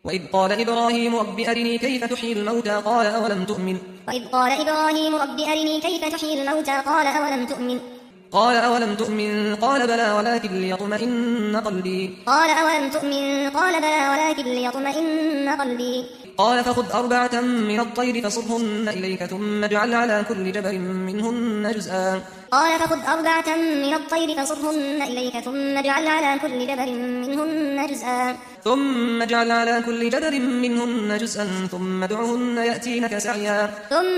وإذ قال إبراهيم رب أرني كيف تحيي الموتى قال أولم تؤمن قال بلى ولكن ليطمئن قلبي قال فخذ 4 من الطير فصرهن إليك ثم اجعل على كل جبل منهن جزءا ثم ادعهن يأتينك سعيا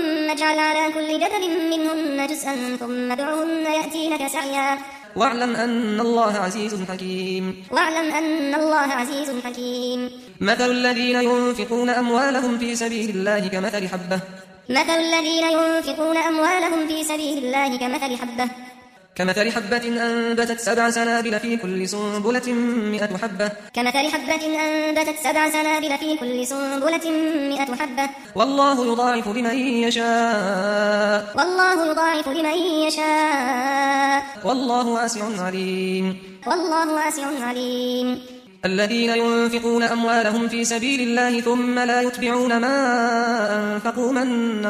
واعلم أن الله عزيز حكيم مثل الذين ينفقون أموالهم في سبيل الله كمثل حبة أنبتت 7 سنابل في كل سنبلة 100 حبة والله يضاعف لمن يشاء والله واسع عليم الذين ينفقون أموالهم في سبيل الله ثم لا يتبعون ما أنفقوا منا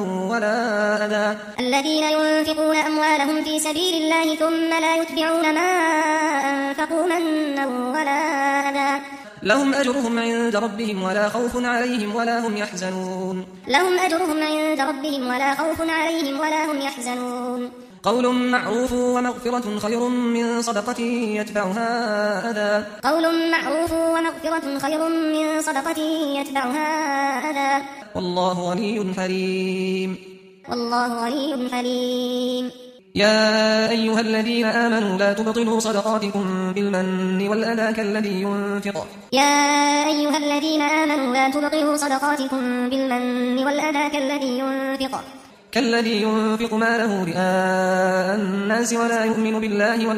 ولا أذى لهم أجرهم عند ربهم ولا خوف عليهم ولا هم يحزنون قول معروف ومغفرة خير من صدقة يتبعها أذى والله غني حليم يا أيها الذين آمنوا لا تبطلوا صدقاتكم بالمن والأذى كالذي ينفق ماله رئاء الناس ولا يؤمن بالله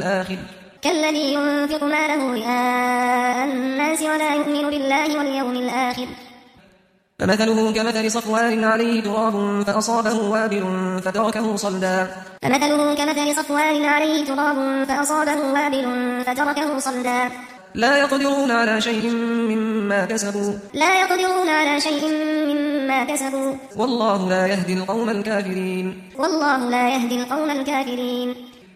واليوم الآخر فمثله كمثل صفوان عليه تراب فأصابه وابل فتركه صلدا لا يقدرون على شيء مما كسبوا والله لا يهدي القوم الكافرين